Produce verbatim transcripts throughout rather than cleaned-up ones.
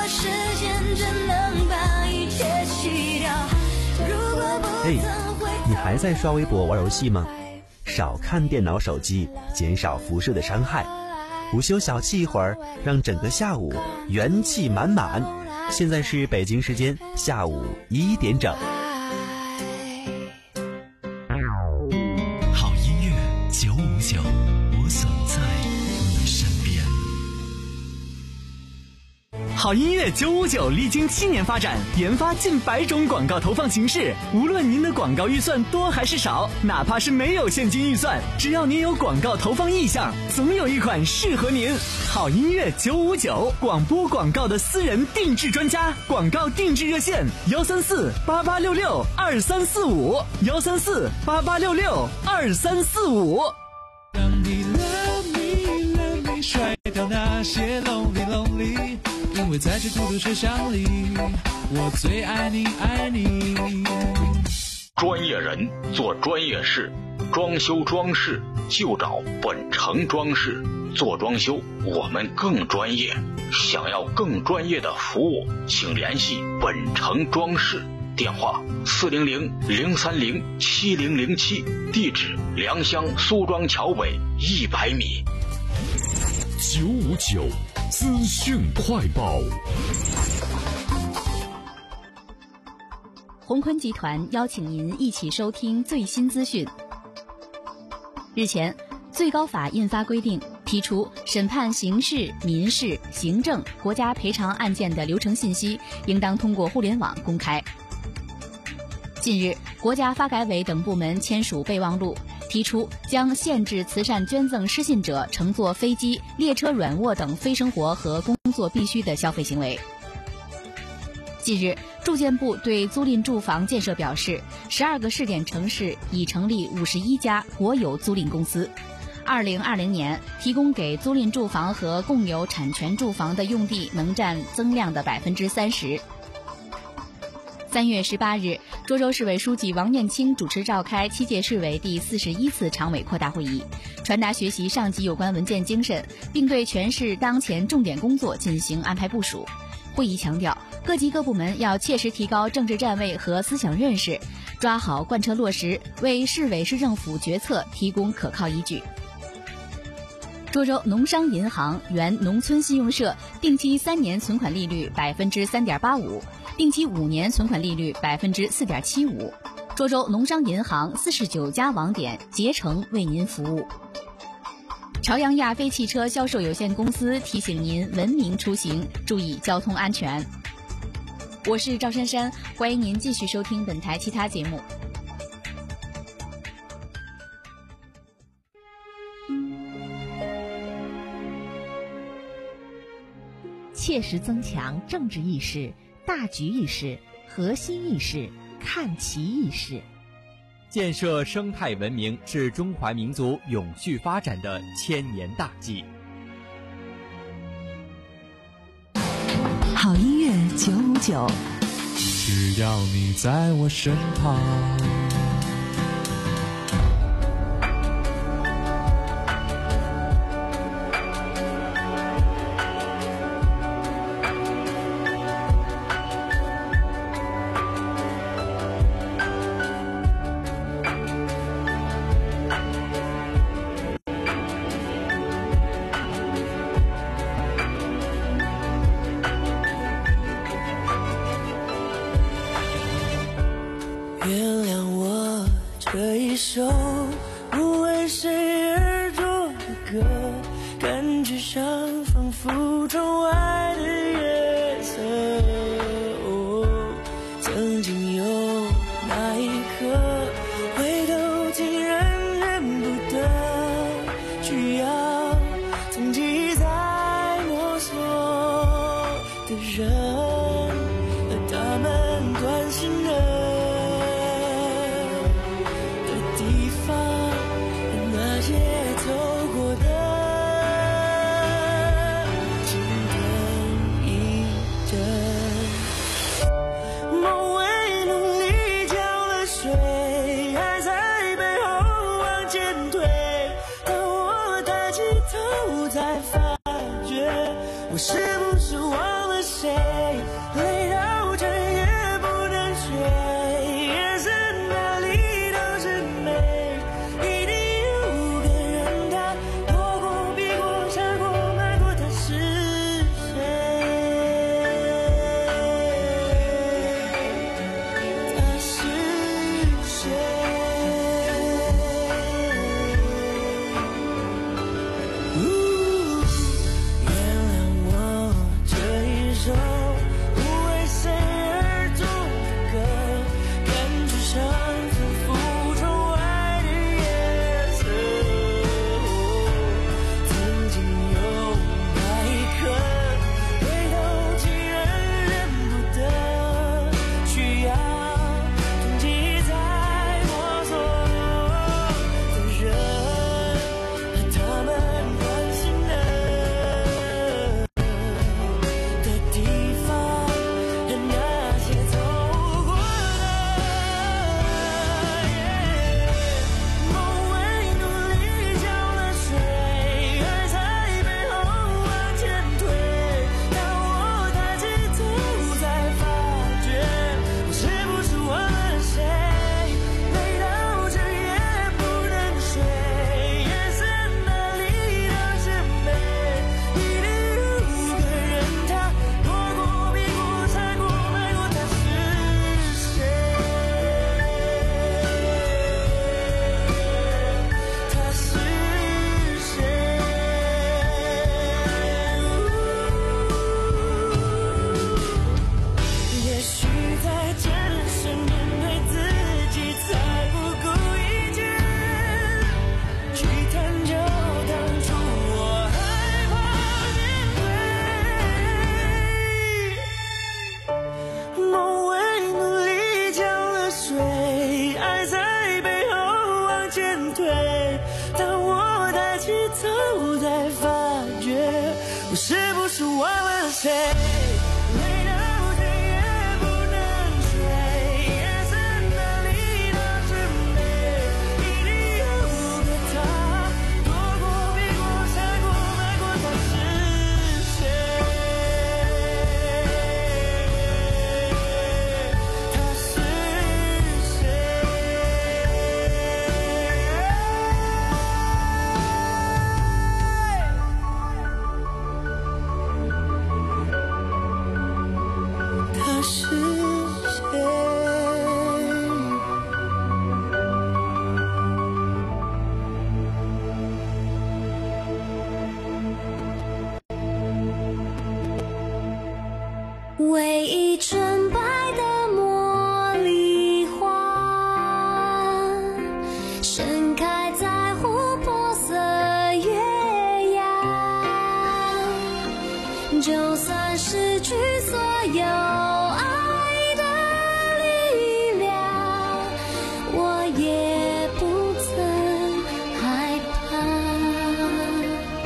果时间真能把一切洗掉，如果不曾回头， 你还在刷微博玩游戏吗？少看电脑手机，减少辐射的伤害。午休小憩一会儿，让整个下午元气满满。现在是北京时间下午一点整。 好音乐九五九，我总在你身边。好音乐九五九历经七年发展，研发近百种广告投放形式。无论您的广告预算多还是少，哪怕是没有现金预算，只要您有广告投放意向，总有一款适合您。好音乐九五九，广播广告的私人定制专家，广告定制热线幺三四八八六六二三四五幺三四八八六六二三四五。 让你 love me love me 甩掉那些 lonely lonely， 因为在这孤独车厢里，我最爱你爱你。 专业人做专业事，装修装饰就找本城装饰。做装修我们更专业，想要更专业的服务，请联系本城装饰，电话四零零零三零七零零七，地址良乡苏庄桥北一百米。 九五九资讯快报。 宏坤集团邀请您一起收听最新资讯。日前，最高法印发规定，提出审判刑事、民事、行政、国家赔偿案件的流程信息应当通过互联网公开。近日，国家发改委等部门签署备忘录，提出将限制慈善捐赠失信者乘坐飞机、列车软卧等非生活和工作必须的消费行为。近日，住建部对租赁住房建设表示，十二个试点城市已成立五十一家国有租赁公司。二零二零年，提供给租赁住房和共有产权住房的用地能占增量的百分之三十。三月十八日，涿州市委书记王念青主持召开七届市委第四十一次常委扩大会议，传达学习上级有关文件精神，并对全市当前重点工作进行安排部署。会议强调，各级各部门要切实提高政治站位和思想认识，抓好贯彻落实，为市委市政府决策提供可靠依据。涿州农商银行原农村信用社定期三年存款利率百分之三点八五，定期五年存款利率百分之四点七五。涿州农商银行四十九家网点竭诚为您服务。朝阳亚飞汽车销售有限公司提醒您文明出行，注意交通安全。我是赵珊珊，欢迎您继续收听本台其他节目。 切实增强政治意识、大局意识、核心意识、看齐意识， 建设生态文明是中华民族永续发展的千年大计。 好音乐九五九， 只要你在我身旁。 原谅我这一首不为谁而作的歌，感觉上仿佛窗外的月色。哦，曾经有那一刻，回头竟然认不得，需要从记在摸索的人，和他们关心的我是不是忘了谁，累到整夜不能睡，眼神哪里都是美，一定有个人他躲过避过闪过瞒过，他是谁？他是谁？我是不是忘了谁？累到整夜不能睡，眼神哪里都是美，一定有个他躲过避过闪过瞒过，他是谁？他是谁？他是谁？ 唯一纯白的茉莉花，盛开在琥珀色月牙，就算失去所有爱的力量，我也不曾害怕。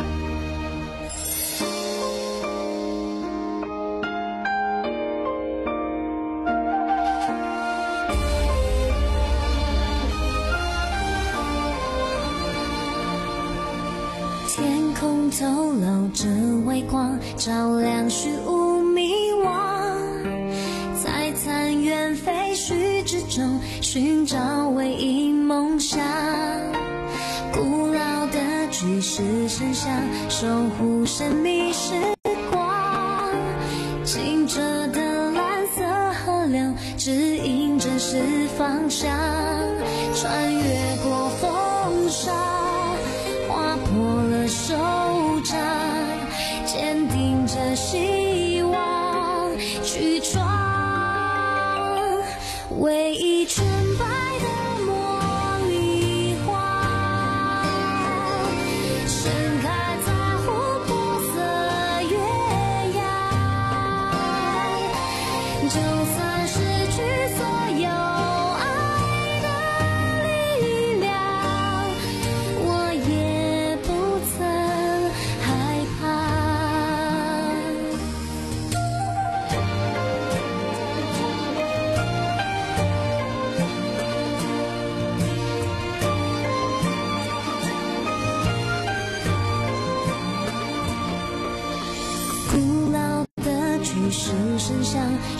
天空透露着微光，照亮虚无迷惘，在残垣废墟之中寻找唯一梦想。古老的巨石神像守护神秘时光，清澈的蓝色河流指引真实方向，穿越过风沙，划破了手掌，坚定着希望去闯。唯一纯白的茉莉花，盛开在琥珀色月牙，就算失去所有爱的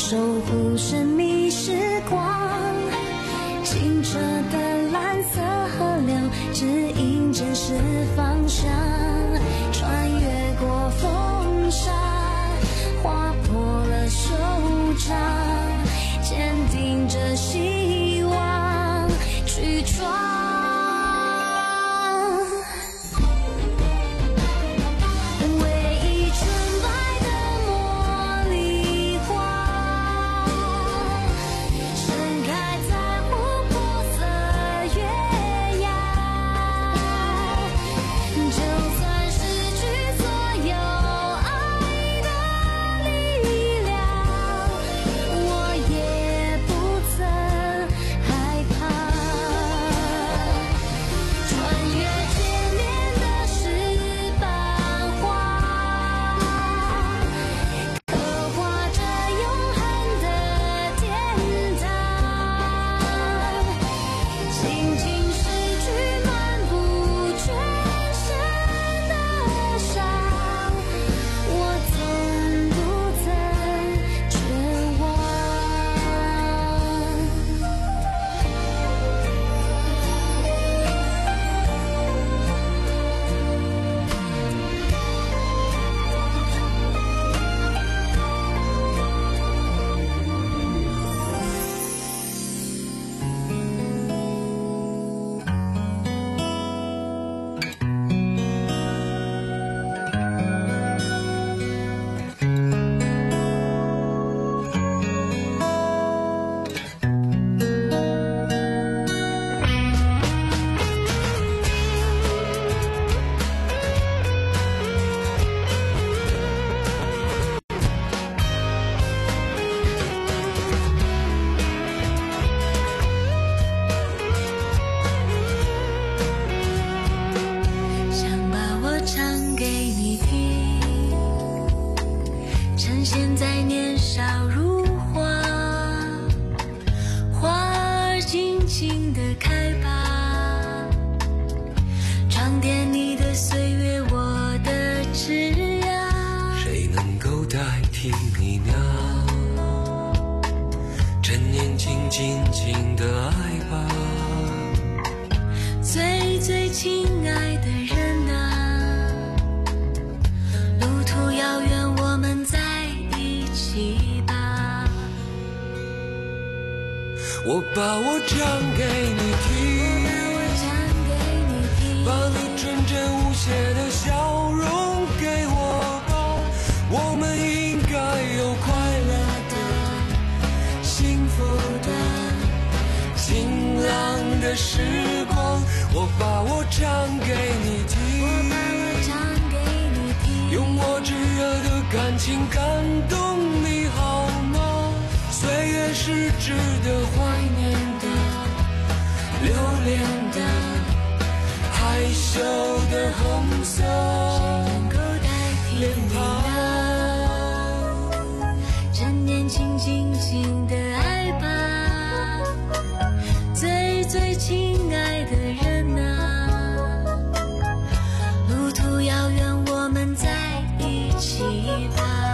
守护神秘时光。清澈的蓝色河流指引真实方向，穿越过风沙，划破了手掌，坚定着希望去闯。现在年少如花，花儿尽情地开吧，装点你的岁月，我的枝桠。 谁能够代替你呢？趁年轻尽情的爱吧， 最最亲爱的人啊，路途遥远，我们在一起吧。 我把我唱给你听，把你纯真无邪的笑容给我吧，我们应该有快乐的、幸福的、晴朗的时光。我把我唱给你听，用我炙热的感情感动你好吗？岁月是值得怀念的、留恋的、害羞的红色脸庞， 趁年轻尽情的爱吧，最最亲爱的人啊，路途遥远，我们在一起吧。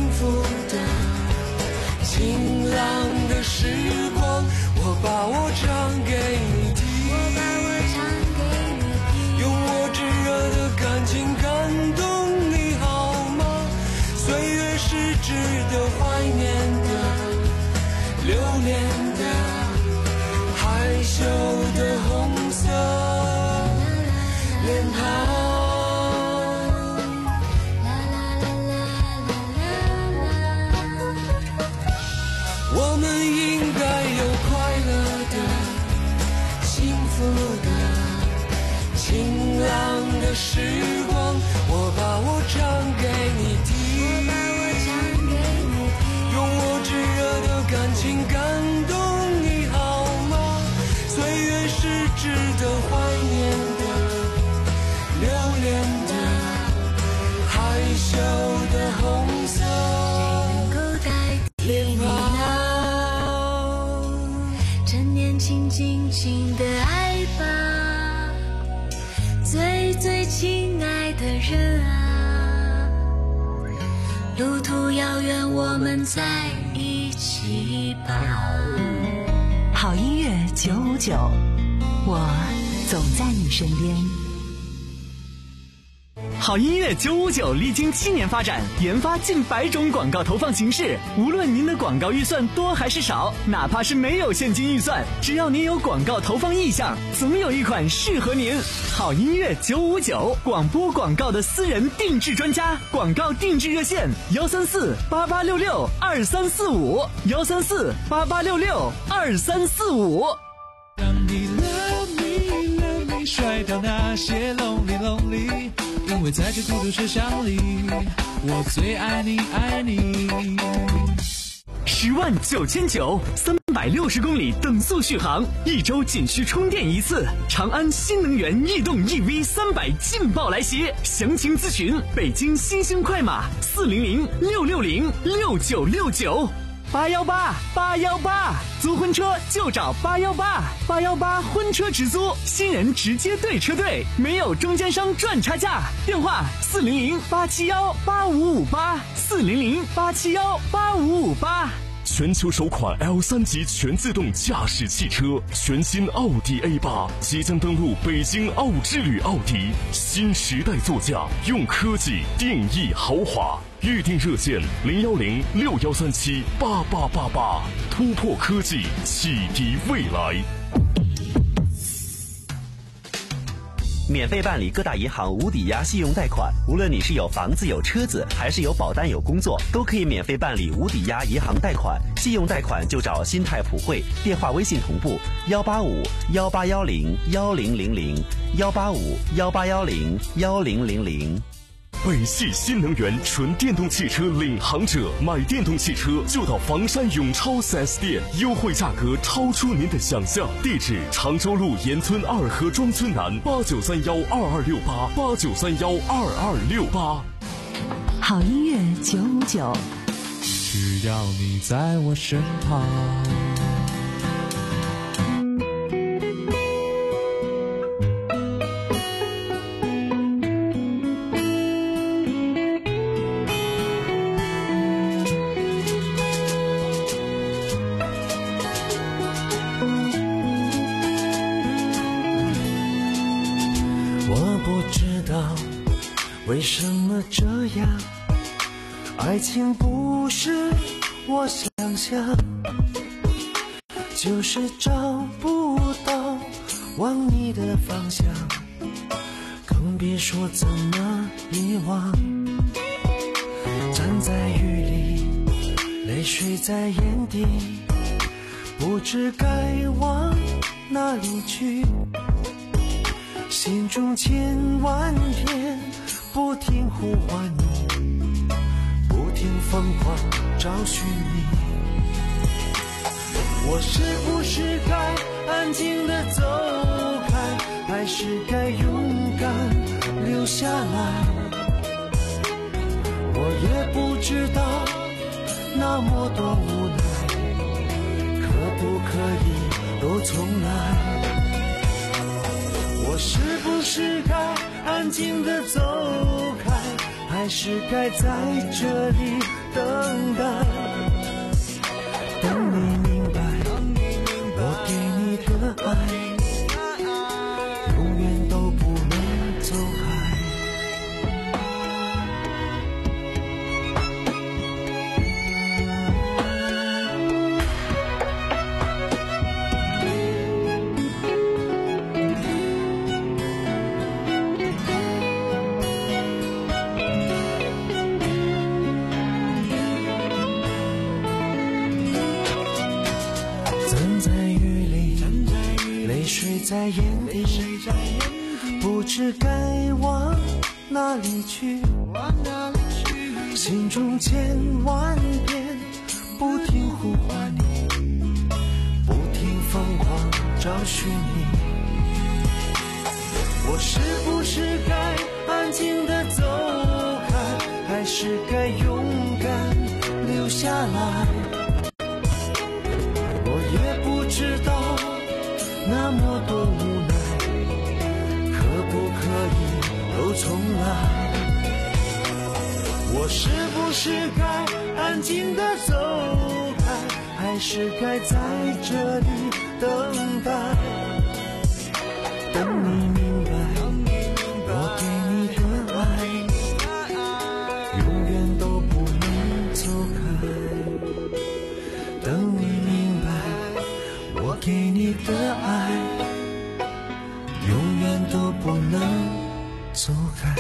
晴朗的时光，我把我值得怀念的、留恋的、害羞的红色脸庞。我们应该有快乐的、幸福的、晴朗的时光。我把我唱给你听，用我炙热的感情感动你好吗？岁月是值得怀念的、留恋的、害羞的红色脸庞。 请尽情的爱吧，最最亲爱的人啊，路途遥远，我们在一起吧。 好音乐九五九，我总在你身边。 好音乐九五九历经七年发展，研发近百种广告投放形式。无论您的广告预算多还是少，哪怕是没有现金预算，只要您有广告投放意向，总有一款适合您。好音乐九五九，广播广告的私人定制专家，广告定制热线幺三四八八六六二三四五幺三四八八六六二三四五。 当你 love me love me 甩掉那些 lonely lonely。因为在这孤独车厢里，我最爱你爱你。 十万九千九，三百六十公里等速续航，一周仅需充电一次。长安新能源逸动 E V 三百劲爆来袭，详情咨询北京新兴快马四零零六六零六九六九。八幺八八幺八，租婚车就找八幺八八幺八婚车直租，新人直接对车队，没有中间商赚差价。电话四零零八七幺八五五八四零零八七幺八五五八。 全球首款 L 三 级全自动驾驶汽车，全新奥迪 A 八即将登陆北京奥之旅奥迪，新时代座驾，用科技定义豪华。预订热线零幺零六幺三七八八八八，突破科技，启迪未来。 免费办理各大银行无抵押信用贷款，无论你是有房子有车子，还是有保单有工作，都可以免费办理无抵押银行贷款。信用贷款就找新泰普惠，电话微信同步幺八五幺八幺零幺零零零幺八五幺八幺零幺零零零。 北汽新能源纯电动汽车领航者，买电动汽车就到房山永超 四 S 店，优惠价格超出您的想象。地址：常州路沿村二河庄村南，八九三幺二二六八八九三幺二二六八。 好音乐九五九， 只要你在我身旁。 为什么这样？爱情不是我想象，就是找不到往你的方向，更别说怎么遗忘。站在雨里，泪水在眼底，不知该往哪里去，心中千万遍不停呼唤你，不停疯狂找寻你。我是不是该安静地走开，还是该勇敢留下来？我也不知道那么多无奈，可不可以都重来？我是不是该安静地走开，还是该在这里等待？等你明白，我给你的爱永远都不能走开。 在眼底，不知该往哪里去，心中千万遍不停呼唤你，不停疯狂找寻你。我是不是该安静地走开，还是该勇敢留下来？我也不知道那么多无奈，可不可以都重来？我是不是该安静地走开，还是该在这里等待？等你明白，我给你的爱永远都不能走开。等你明白，我给你的爱永远都不能走开。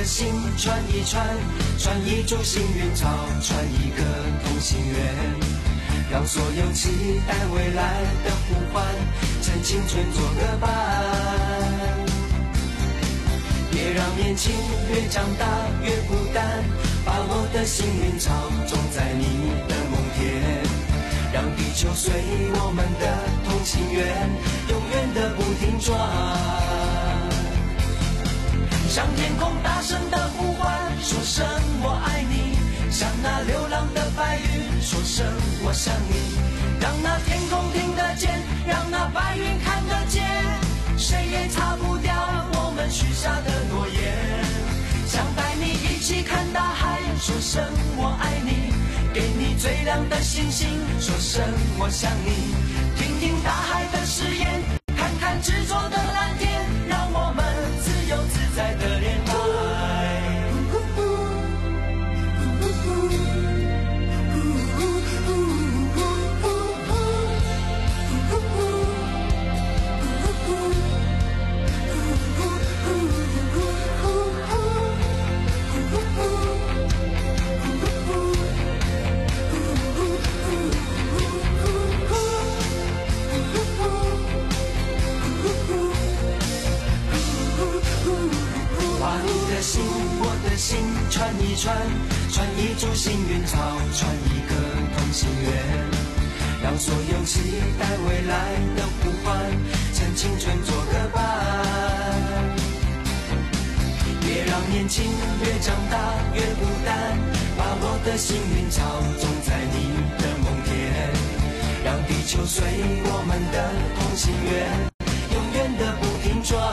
的心串一串，串一株幸运草，串一个同心圆，让所有期待未来的呼唤，趁青春做个伴。别让年轻越长大越孤单，把我的幸运草种在你的梦田，让地球随我们的同心圆，永远的不停转。向天空大声的呼唤，说声我爱你，像那流浪的白云，说声我想你，让那天空听得见，让那白云看得见，谁也擦不掉我们许下的诺言。想带你一起看大海，说声我爱你，给你最亮的星星，说声我想你，听听大海的誓言，看看执着的蓝天，让我们自由自在的恋爱。心，我的心串一串，串一株幸运草，串一个同心圆，让所有期待未来的呼唤，趁青春做个伴。别让年轻越长大越孤单，把我的幸运草种在你的梦田，让地球随我们的同心圆，永远的不停转。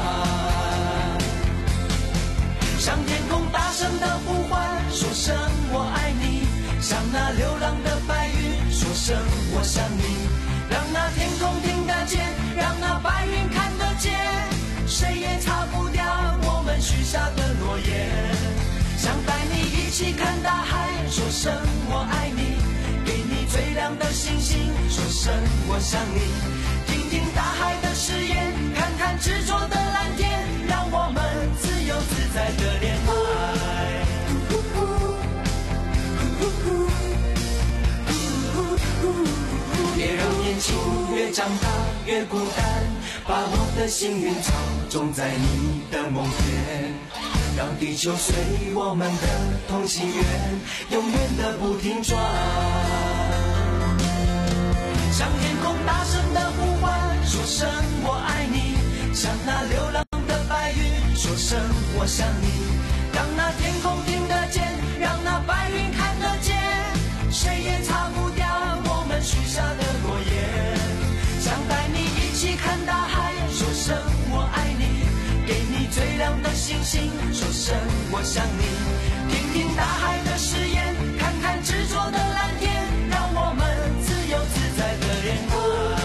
向天空大声的呼唤，说声我爱你，像那流浪的白云，说声我想你，让那天空听得见，让那白云看得见，谁也擦不掉我们许下的诺言。想带你一起看大海，说声我爱你，给你最亮的星星，说声我想你，听听大海的誓言，看看执着的蓝天，让我们自由自在的恋爱。别让年轻越长大越孤单，把我的幸运草种在你的梦田，让地球随我们的同心圆，永远的不停转。向天空大声的呼唤，说声我爱你，像那流浪的白云，说声我想你，让那天空听得见，让那白云看得见，谁也擦不掉我们许下的诺言。想带你一起看大海，说声我爱你，给你最亮的星星，说声我想你，听听大海的誓言，看看执着的蓝天，让我们自由自在的恋爱。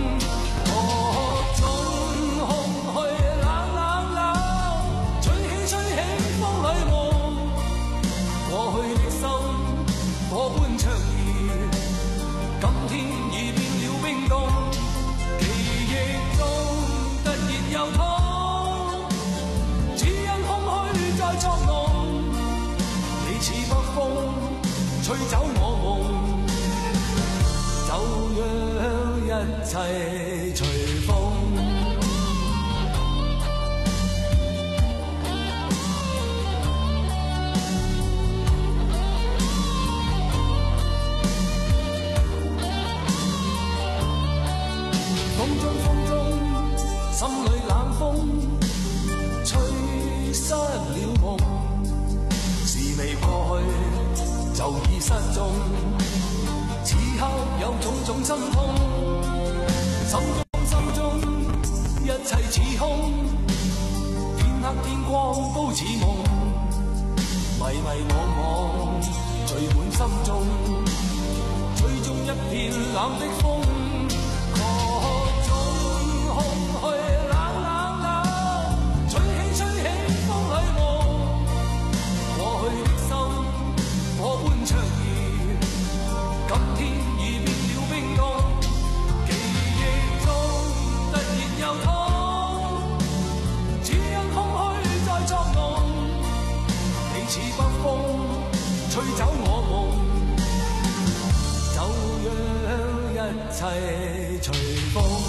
吹起切隨風。風中風中，心裏冷風吹失了夢，事未過去就已失蹤。此刻有種種心痛，心中心中一切似空，天黑天光都似夢，迷迷惘惘聚滿心中，吹中一片冷的風，各種空虛冷冷冷，吹起吹起風裏夢，過去的心火般灼熱，今天已變了冰凍，記憶中突然又痛，只因空虛在作弄，你似北風吹走我夢，就讓一切隨風。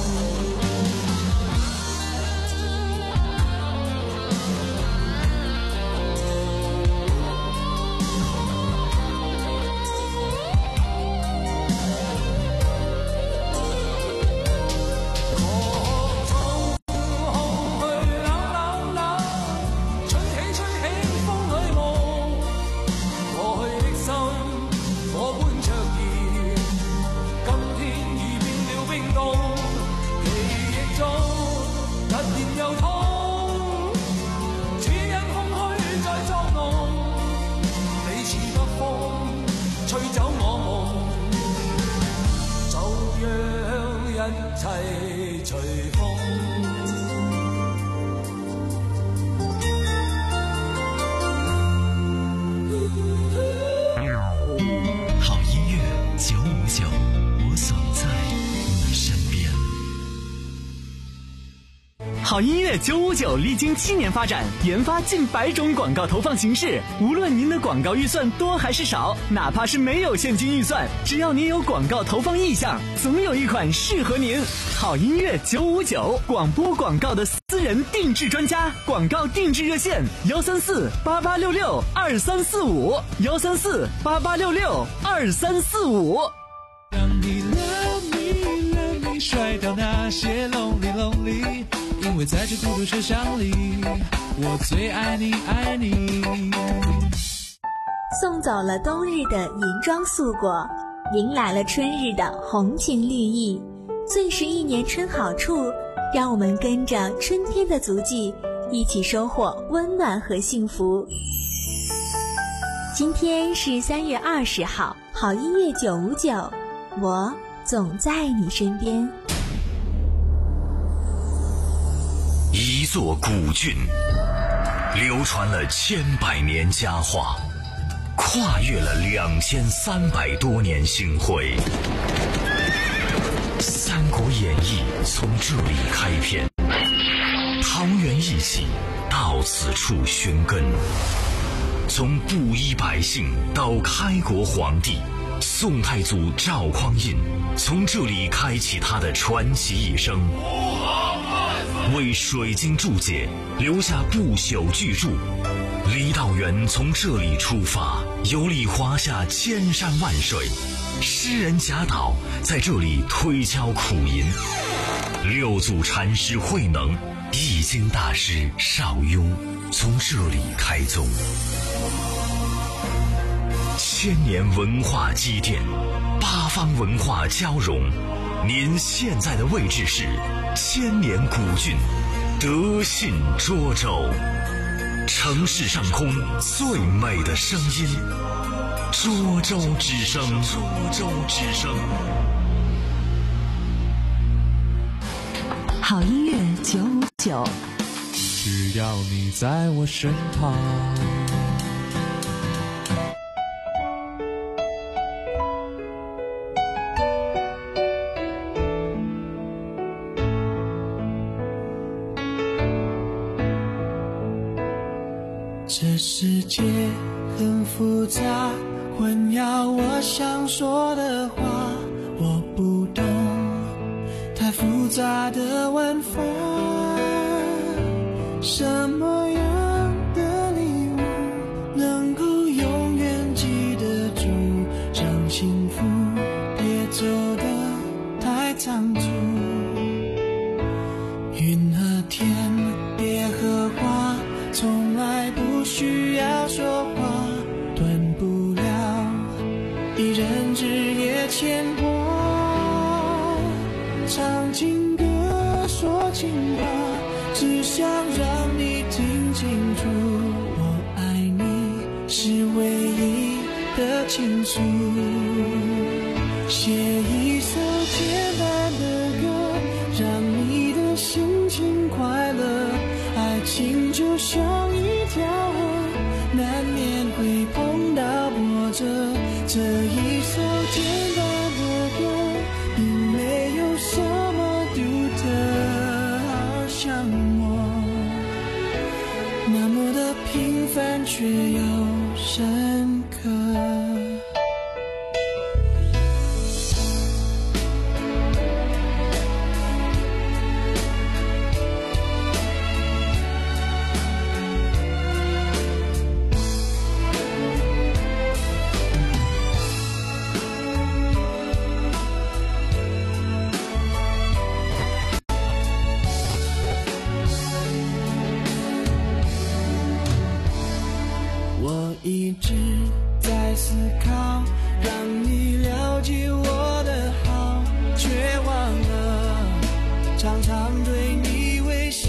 好音乐九五九历经七年发展，研发近百种广告投放形式。无论您的广告预算多还是少，哪怕是没有现金预算，只要您有广告投放意向，总有一款适合您。好音乐九五九，广播广告的私人定制专家，广告定制热线幺三四八八六六二三四五幺三四八八六六二三四五。 让你 love me love me 甩掉那些 lonely lonely。因为在这孤独车厢里，我最爱你爱你。 送走了冬日的银装素裹，迎来了春日的红情绿意。最是一年春好处，让我们跟着春天的足迹，一起收获温暖和幸福。今天是三月二十号，好音乐九五九，我总在你身边。 一座古郡，流传了千百年佳话，跨越了两千三百多年星辉。《三国演义》从这里开篇，桃园义气到此处寻根。从布衣百姓到开国皇帝，宋太祖赵匡胤从这里开启他的传奇一生。为水晶注解留下不朽巨著，李道元从这里出发，游历华夏千山万水，诗人贾岛在这里推敲苦吟，六祖禅师慧能、易经大师邵雍从这里开宗。千年文化积淀，八方文化交融，您现在的位置是千年古郡德信涿州，城市上空最美的声音，涿州之声，涿州之声。 好音乐九五九， 只要你在我身旁。 这世界很复杂，混淆我想说的话，我不懂杂的晚饭，什么样的礼物能够永远记得住，让幸福别走得太仓促。云和天，别和花，从来不需要说话，断不了一人日夜牵挂。唱情歌，说情话，只想让你听清楚，我爱你是唯一的倾诉。写一首简单的歌，让你的心情快乐。爱情就像一条河，难免会碰到波折。这一首简单的歌，并没有什么独特，好像我那么的平凡却又深刻。一直在思考，让你了解我的好，却忘了常常对你微笑。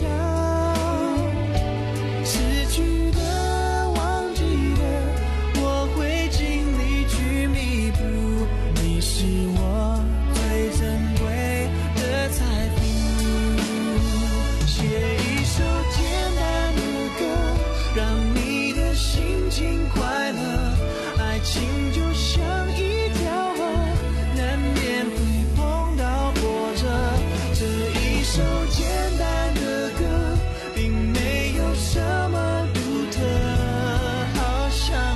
失去的，忘记的，我会尽力去弥补。你是我最珍贵的财富。写一首简单的歌，让你的心情快乐。爱情就像一条河，难免会碰到波折。这一首简单的歌，并没有什么独特，好像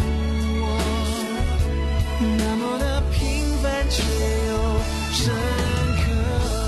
我那么的平凡却又深刻。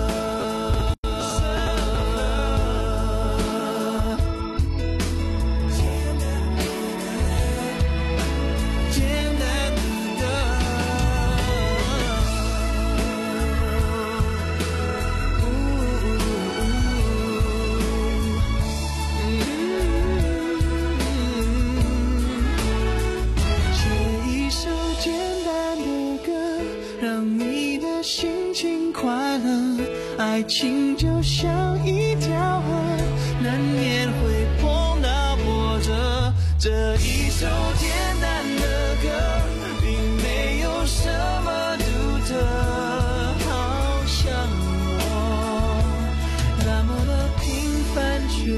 爱情就像一条河，难免会碰到波折。这一首简单的歌，并没有什么独特，好像我那么的平凡却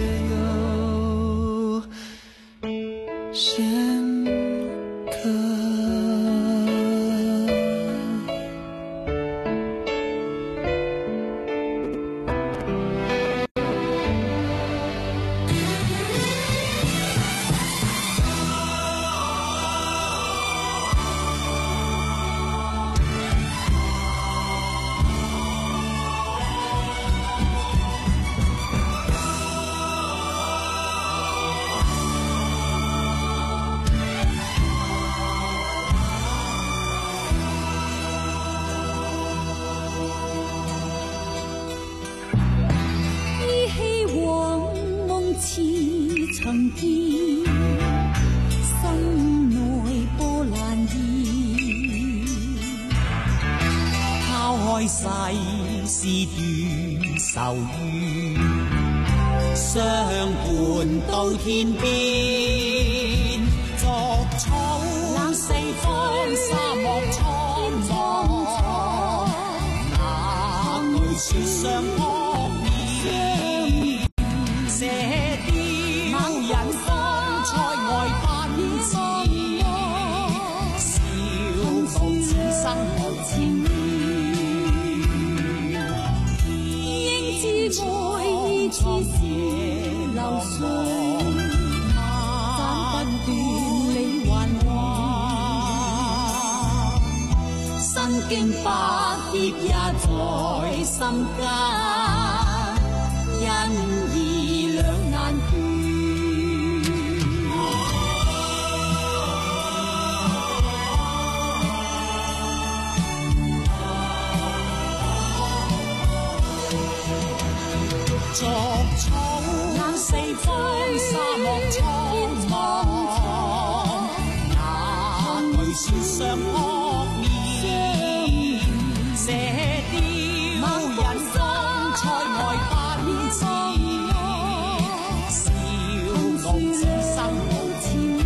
又深刻。 曾見心內波瀾現，拋開世事斷愁怨，相伴到天邊，逐草冷四方沙漠蒼茫，那句說相撲面，射雕猛人方塞外奔馳，笑傲此生無情緣，應知愛意似是流水，斬不斷理還亂。 經百劫也在心間，因義兩難決。逐草眼四方，沙漠蒼茫，那巨船上撲面，射雕人方塞外奔馳，笑傲此生無情，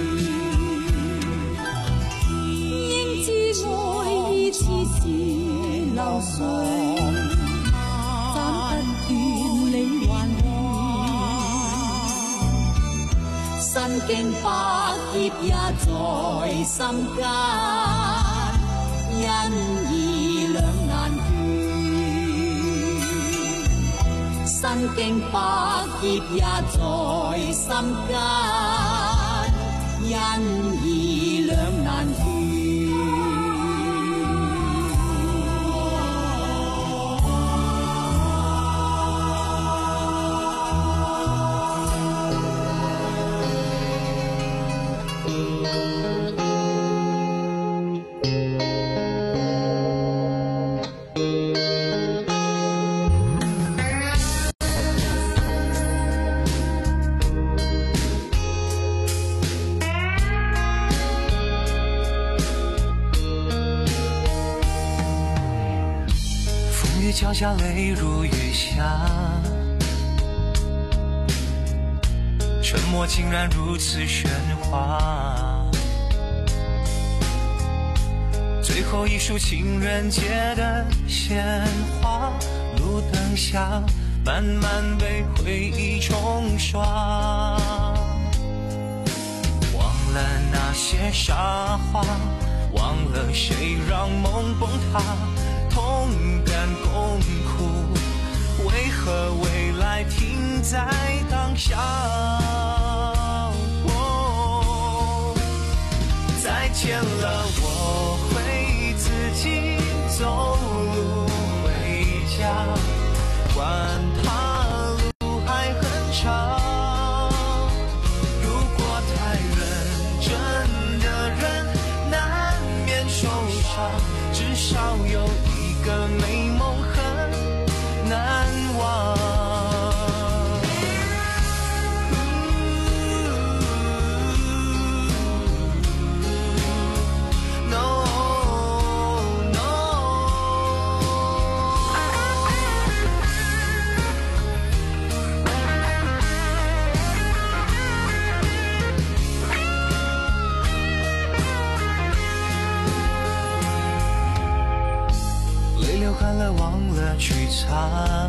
應知愛意似是流水。身經百劫也在心間，因義兩難決。身經百劫也在心間，因義兩難決。 脚下泪如雨下，沉默竟然如此喧哗。最后一束情人节的鲜花，路灯下慢慢被回忆冲刷。忘了那些傻话，忘了谁让梦崩塌。同甘共苦，为何未来停在当下？哦，再见了，我会自己走路回家，管他路还很长。如果太认真的人难免受伤，至少有一个美梦很难忘。No no。泪流干了，忘了去擦，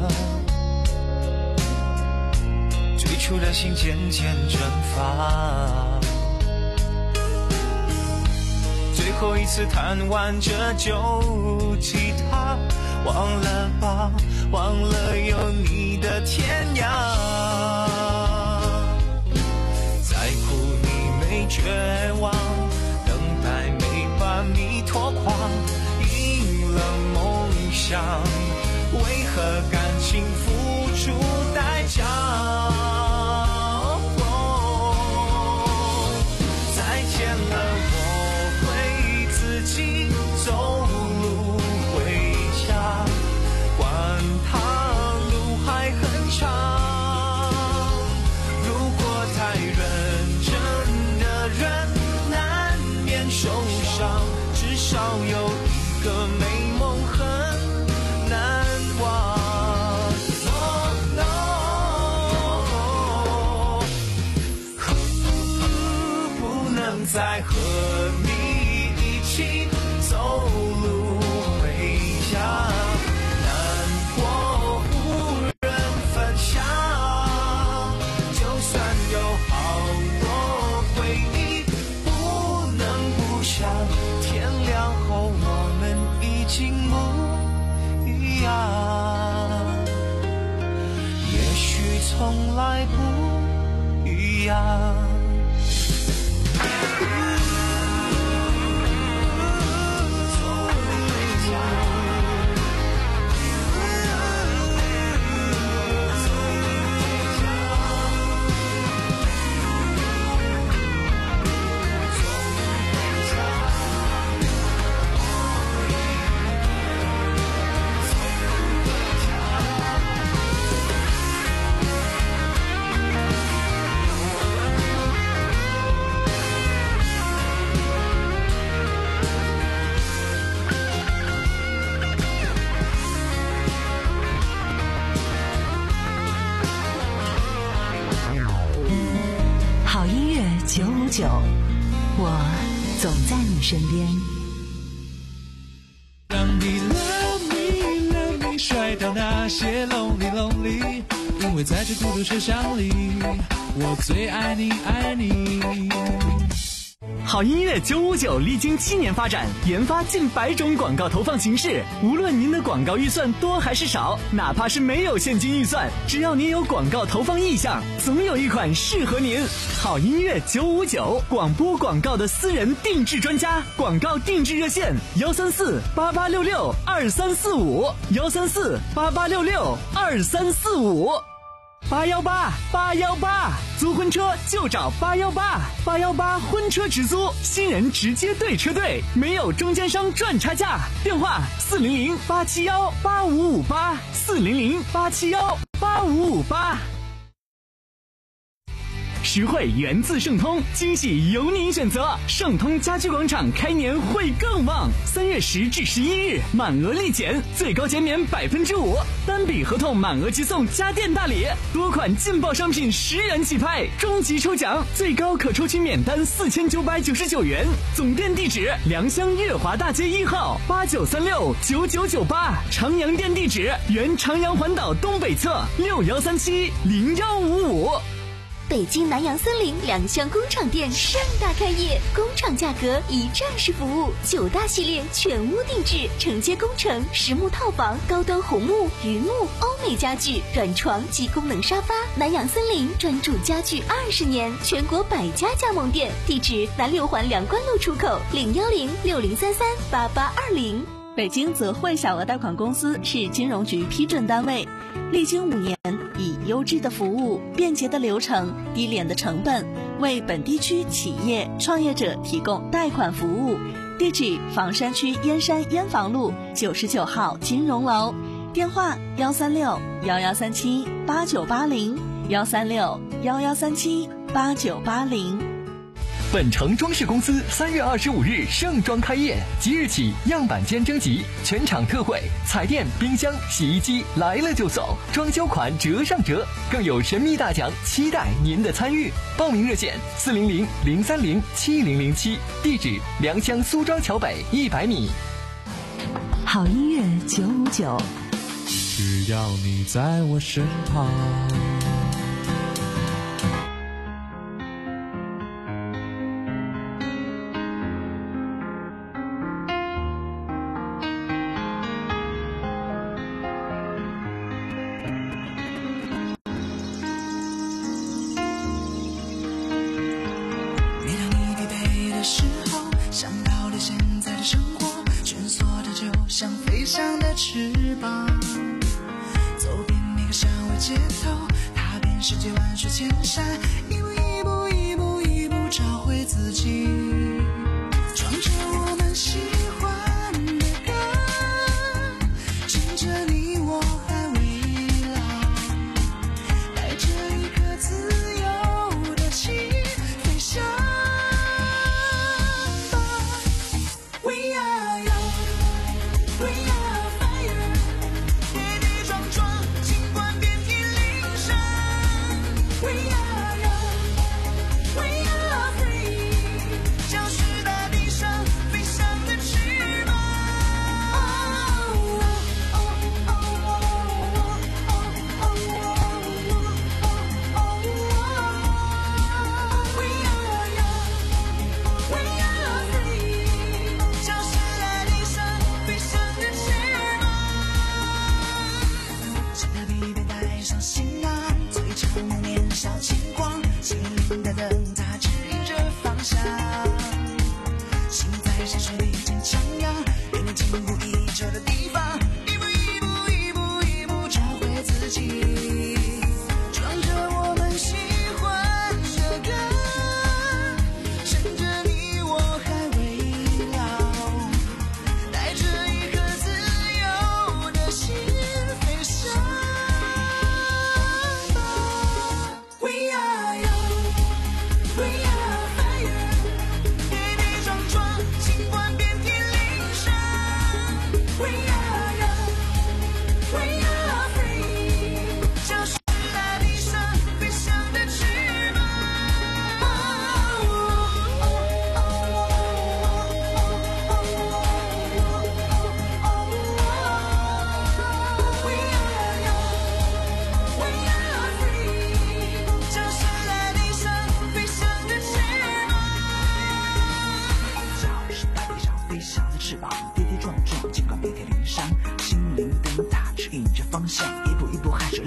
最初的心渐渐蒸发。最后一次弹完这旧吉他，忘了吧，忘了有你的天涯。在乎你没绝望，等待没把你拖垮。了梦想，为何感情付出代价？哦，再见了，我会自己走路回家，管他路还很长。如果太认真的人难免受伤，至少有一个美梦很难忘。Oh, no, 不能再和你一起走路回家，难过无人分享。就算有好多回忆，不能不想，天亮后我们已经不一样，也许从来不一样。走路九，我总在你身边。 让你 love me love me 甩掉那些 lonely lonely， 因为在这孤独车厢里，我最爱你爱你。 好音乐九五九历经七年发展，研发近百种广告投放形式。无论您的广告预算多还是少，哪怕是没有现金预算，只要您有广告投放意向，总有一款适合您。好音乐九五九，广播广告的私人定制专家，广告定制热线：幺三四八八六六二三四五，幺三四八八六六二三四五。八幺八八幺八，租婚车就找八幺八，八幺八婚车直租，新人直接对车队，没有中间商赚差价。电话四零零八七幺八五五八，四零零八七幺八五五八。实惠源自盛通，惊喜由您选择。盛通家居广场开年会更旺，三月十至十一日满额立减，最高减免百分之五，单笔合同满额即送家电大礼，多款劲爆商品十元起拍，终极抽奖最高可抽取免单四千九百九十九元。总店地址：良乡月华大街一号八九三六九九九八，长阳店地址：原长阳环岛东北侧六幺三七零幺五五。 北京南阳森林良乡工厂店盛大开业，工厂价格一站式服务，九大系列全屋定制，承接工程、实木套房、高端红木、榆木、欧美家具、软床及功能沙发。南阳森林专注家具二十年，全国百家加盟店，地址南六环梁关路出口零幺零六零三三八八二零。 北京泽惠小额贷款公司是金融局批准单位，历经五年，以优质的服务、便捷的流程、低廉的成本，为本地区企业创业者提供贷款服务。地址：房山区燕山燕房路九十九号金融楼，电话：幺三六幺幺三七八九八零，幺三六幺幺三七八九八零。 本城装饰公司三月二十五日盛装开业，即日起样板间征集，全场特惠，彩电、冰箱、洗衣机来了就送，装修款折上折，更有神秘大奖，期待您的参与。报名热线：四零零零三零七零零七，地址：良乡苏庄桥北一百米。 好音乐九五九， 只要你在我身旁。 世界万水千山，一步一步一步一步找回自己，唱着我们喜欢的歌，趁着你我还未老，带着一颗自由的心飞翔吧。 We are young, we are fire， 跌跌撞撞，尽管遍体鳞伤。 We are young, we are free， 像是大地上飞翔的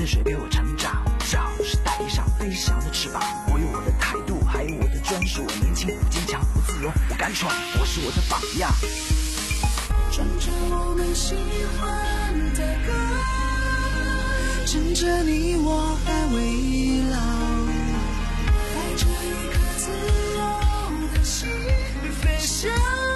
水陪我成长，笑是带上飞翔的翅膀。我有我的态度，还有我的专属。我年轻，我坚强，我自由，我敢闯，我是我的榜样。 唱着我们喜欢的歌，趁着你我还未老，带着一颗自由的心飞翔。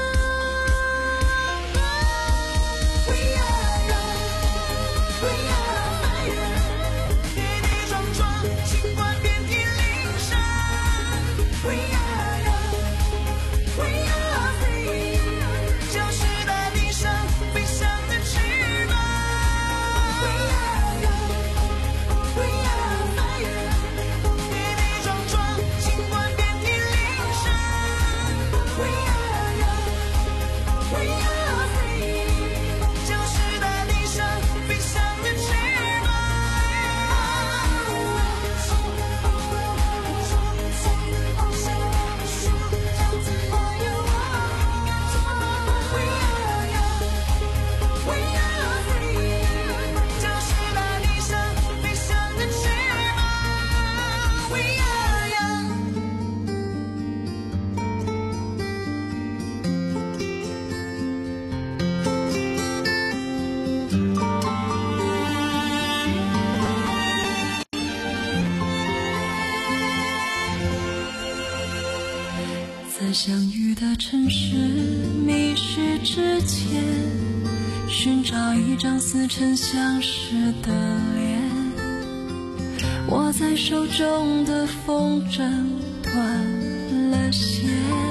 在相遇的城市迷失之前，寻找一张似曾相识的脸。握在手中的风筝断了线，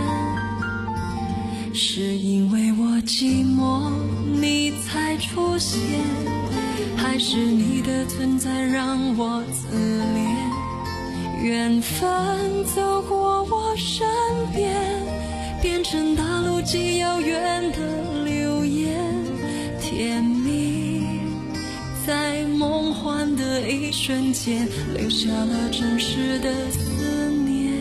是因为我寂寞你才出现，还是你的存在让我自怜？缘分走过我身边，变成大陆极遥远的流言，甜蜜在梦幻的一瞬间，留下了真实的思念。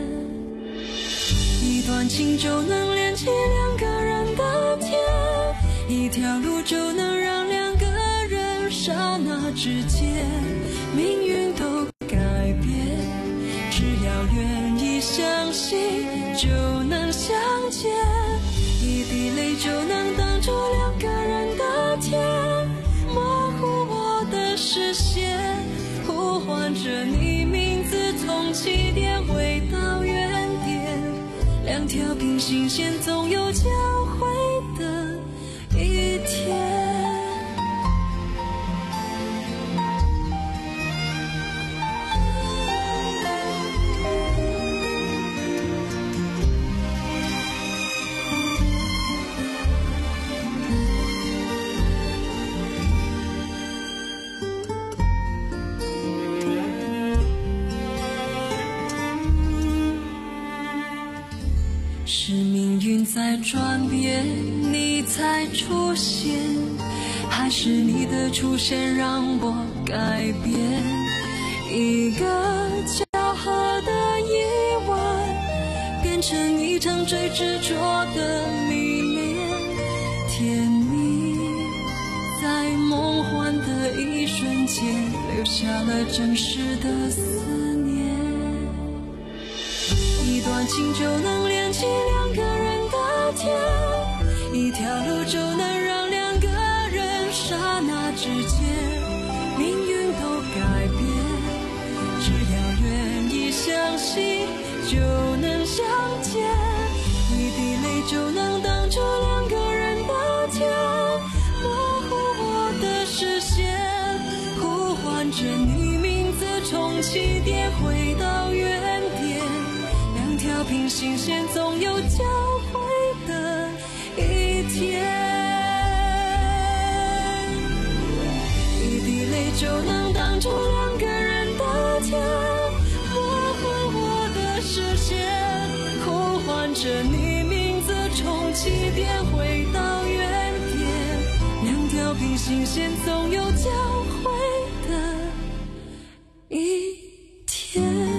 一段情就能连起两个人的天，一条路就能让两个人刹那之间命运都改变。只要愿意相信，就能相见，一滴泪就能挡住两个人的天，模糊我的视线，呼唤着你名字，从起点回到原点，两条平行线总有交汇的一天。是命运在转变，你才出现，还是你的出现让我改变？一个巧合的意外，变成一场最执着的迷恋，甜蜜在梦幻的一瞬间，留下了真实的思念。一段情就能连起两个人的天，一条路就能让两个人刹那之间命运都改变。只要愿意相信，就能相见，一滴泪就能挡住两个人的天，模糊我的视线，呼唤着你名字，从起点回到原点，条平行线总有交汇的一天，一滴泪就能挡住两个人的天，模糊我的视线，呼唤着你名字，从起点回到原点，两条平行线总有交汇的一天。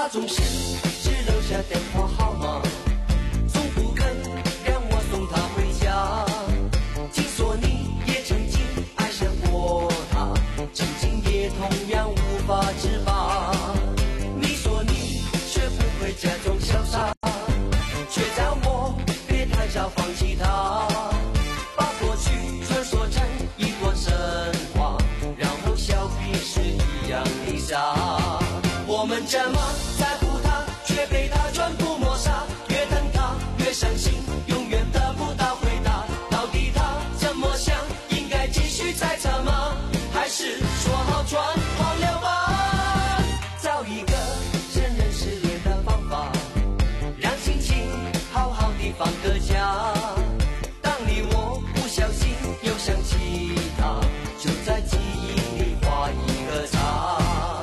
他总是只留下电话号码，从不肯让我送他回家。听说你也曾经爱上过他，曾经也同样无法自拔。你说你学不会假装潇洒，却叫我别太早放弃他，把过去传说成一段神话，然后笑彼此一样的傻。我们这么在乎他，却被他全部抹杀，越疼他越伤心，永远得不到回答。到底他怎么想？应该继续猜测吗？还是说好转忘了吧？找一个承认失恋的方法，让心情好好地放个假。当你我不小心又想起他，就在记忆里画一个叉。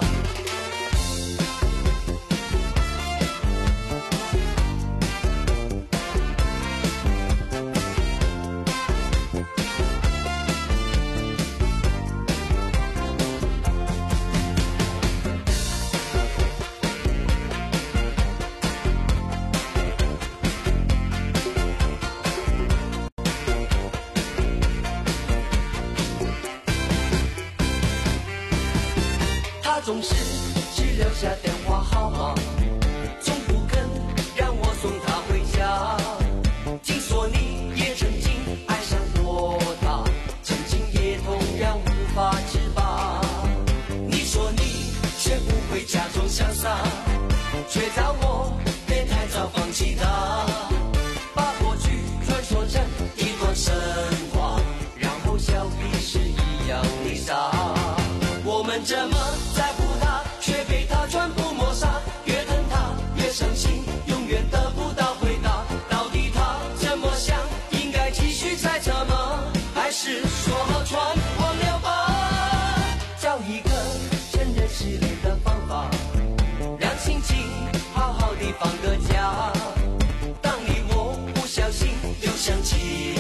他总是只留下电话号码，从不肯让我送他回家。听说你也曾经爱上过他，曾经也同样无法自拔。你说你学不会假装潇洒，却叫我别太早放弃他，把过去传说成一段神话，然后笑彼此一样的傻。我们这么在乎他，却被他全部抹杀，越疼他越伤心，永远得不到回答。到底他怎么想？应该继续猜测吗？还是说好全忘了吧？找一个承认失恋的方法，让心情好好地放个假。当你我不小心又想起